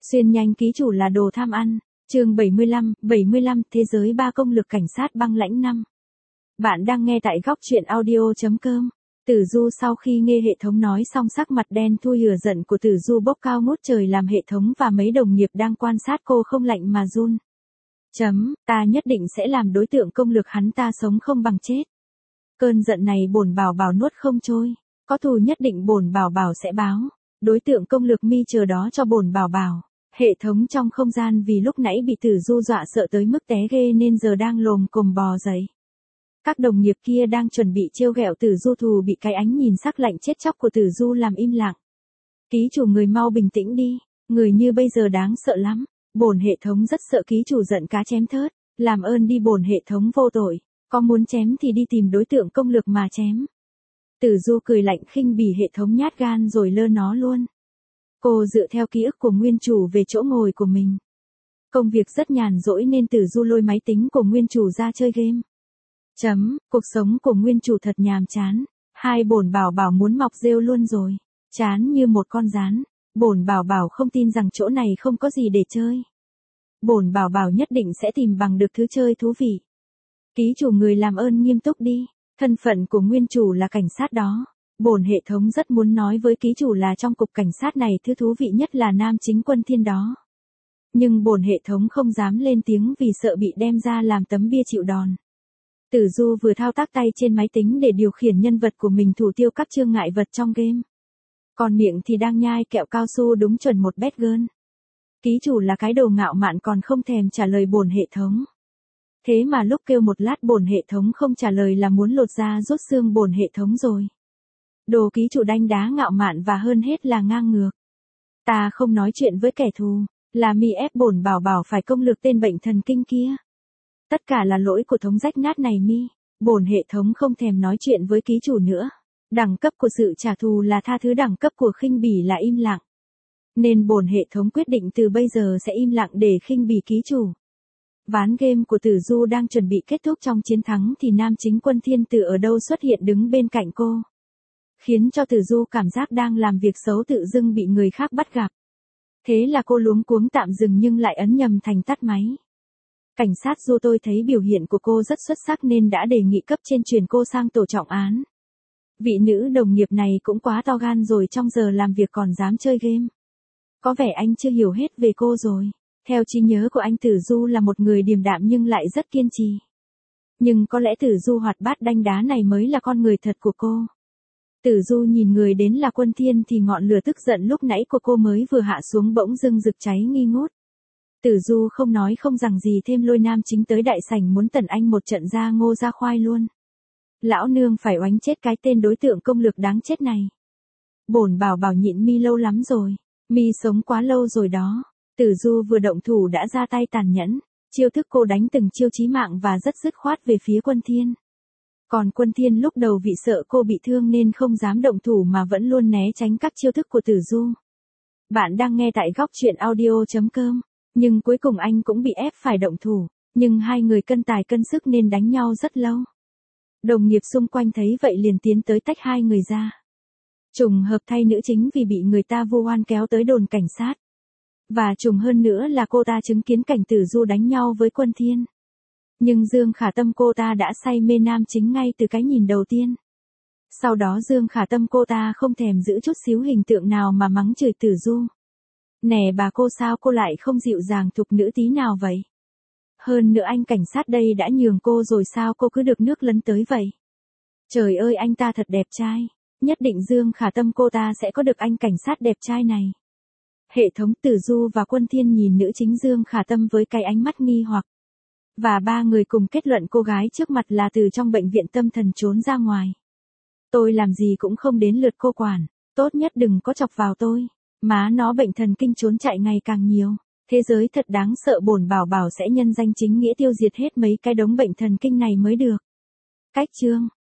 Xuyên nhanh ký chủ là đồ tham ăn. Chương 75, Thế giới ba công lực cảnh sát băng lãnh 5. Bạn đang nghe tại góc truyện audio.com. Tử Du sau khi nghe hệ thống nói xong sắc mặt đen thui lửa giận của Tử Du bốc cao ngút trời làm hệ thống và mấy đồng nghiệp đang quan sát cô không lạnh mà run. Ta nhất định sẽ làm đối tượng công lực hắn ta sống không bằng chết. Cơn giận này bổn bảo bảo nuốt không trôi. Có thù nhất định bổn bảo bảo sẽ báo. Đối tượng công lực mi chờ đó cho bổn bảo bảo. Hệ thống trong không gian vì lúc nãy bị Tử Du dọa sợ tới mức té ghê nên giờ đang lồm cồm bò dậy. Các đồng nghiệp kia đang chuẩn bị trêu ghẹo Tử Du thù bị cái ánh nhìn sắc lạnh chết chóc của Tử Du làm im lặng. Ký chủ người mau bình tĩnh đi, người như bây giờ đáng sợ lắm. Bổn hệ thống rất sợ ký chủ giận cá chém thớt, làm ơn đi bổn hệ thống vô tội, có muốn chém thì đi tìm đối tượng công lực mà chém. Tử Du cười lạnh khinh bỉ hệ thống nhát gan rồi lơ nó luôn. Cô dựa theo ký ức của nguyên chủ về chỗ ngồi của mình. Công việc rất nhàn rỗi nên Tử Du lôi máy tính của nguyên chủ ra chơi game. Cuộc sống của nguyên chủ thật nhàm chán. Hai bổn bảo bảo muốn mọc rêu luôn rồi. Chán như một con rán. Bổn bảo bảo không tin rằng chỗ này không có gì để chơi. Bổn bảo bảo nhất định sẽ tìm bằng được thứ chơi thú vị. Ký chủ người làm ơn nghiêm túc đi. Thân phận của nguyên chủ là cảnh sát đó. Bổn hệ thống rất muốn nói với ký chủ là trong cục cảnh sát này thứ thú vị nhất là nam chính Quân Thiên đó. Nhưng bổn hệ thống không dám lên tiếng vì sợ bị đem ra làm tấm bia chịu đòn. Tử Du vừa thao tác tay trên máy tính để điều khiển nhân vật của mình thủ tiêu các chướng ngại vật trong game. Còn miệng thì đang nhai kẹo cao su đúng chuẩn một bad girl. Ký chủ là cái đồ ngạo mạn còn không thèm trả lời bổn hệ thống. Thế mà lúc kêu một lát bổn hệ thống không trả lời là muốn lột da rút xương bổn hệ thống rồi. Đồ ký chủ đanh đá ngạo mạn và hơn hết là ngang ngược. Ta không nói chuyện với kẻ thù, là mi ép bổn bảo bảo phải công lược tên bệnh thần kinh kia. Tất cả là lỗi của thống rách nát này mi, bổn hệ thống không thèm nói chuyện với ký chủ nữa. Đẳng cấp của sự trả thù là tha thứ, đẳng cấp của khinh bỉ là im lặng. Nên bổn hệ thống quyết định từ bây giờ sẽ im lặng để khinh bỉ ký chủ. Ván game của Tử Du đang chuẩn bị kết thúc trong chiến thắng thì nam chính Quân Thiên từ ở đâu xuất hiện đứng bên cạnh cô. Khiến cho Tử Du cảm giác đang làm việc xấu tự dưng bị người khác bắt gặp. Thế là cô luống cuống tạm dừng nhưng lại ấn nhầm thành tắt máy. Cảnh sát Du tôi thấy biểu hiện của cô rất xuất sắc nên đã đề nghị cấp trên chuyển cô sang tổ trọng án. Vị nữ đồng nghiệp này cũng quá to gan rồi, trong giờ làm việc còn dám chơi game. Có vẻ anh chưa hiểu hết về cô rồi. Theo trí nhớ của anh Tử Du là một người điềm đạm nhưng lại rất kiên trì. Nhưng có lẽ Tử Du hoạt bát đanh đá này mới là con người thật của cô. Tử Du nhìn người đến là Quân Thiên thì ngọn lửa tức giận lúc nãy của cô mới vừa hạ xuống bỗng dưng rực cháy nghi ngút. Tử Du không nói không rằng gì thêm lôi nam chính tới đại sảnh muốn tẩn anh một trận ra ngô ra khoai luôn. Lão nương phải oánh chết cái tên đối tượng công lực đáng chết này. Bổn bảo bảo nhịn mi lâu lắm rồi. Mi sống quá lâu rồi đó. Tử Du vừa động thủ đã ra tay tàn nhẫn. Chiêu thức cô đánh từng chiêu chí mạng và rất dứt khoát về phía Quân Thiên. Còn Quân Thiên lúc đầu vì sợ cô bị thương nên không dám động thủ mà vẫn luôn né tránh các chiêu thức của Tử Du. Bạn đang nghe tại góc truyện audio.com. Nhưng cuối cùng anh cũng bị ép phải động thủ. Nhưng hai người cân tài cân sức nên đánh nhau rất lâu. Đồng nghiệp xung quanh thấy vậy liền tiến tới tách hai người ra. Trùng hợp thay nữ chính vì bị người ta vu oan kéo tới đồn cảnh sát. Và trùng hơn nữa là cô ta chứng kiến cảnh Tử Du đánh nhau với Quân Thiên. Nhưng Dương Khả Tâm cô ta đã say mê nam chính ngay từ cái nhìn đầu tiên. Sau đó Dương Khả Tâm cô ta không thèm giữ chút xíu hình tượng nào mà mắng chửi Tử Du. Nè bà cô sao cô lại không dịu dàng thục nữ tí nào vậy? Hơn nữa anh cảnh sát đây đã nhường cô rồi sao cô cứ được nước lấn tới vậy? Trời ơi anh ta thật đẹp trai. Nhất định Dương Khả Tâm cô ta sẽ có được anh cảnh sát đẹp trai này. Hệ thống Tử Du và Quân Thiên nhìn nữ chính Dương Khả Tâm với cái ánh mắt nghi hoặc. Và ba người cùng kết luận cô gái trước mặt là từ trong bệnh viện tâm thần trốn ra ngoài. Tôi làm gì cũng không đến lượt cô quản. Tốt nhất đừng có chọc vào tôi. Má nó bệnh thần kinh trốn chạy ngày càng nhiều. Thế giới thật đáng sợ, bổn bảo bảo sẽ nhân danh chính nghĩa tiêu diệt hết mấy cái đống bệnh thần kinh này mới được. Cách chương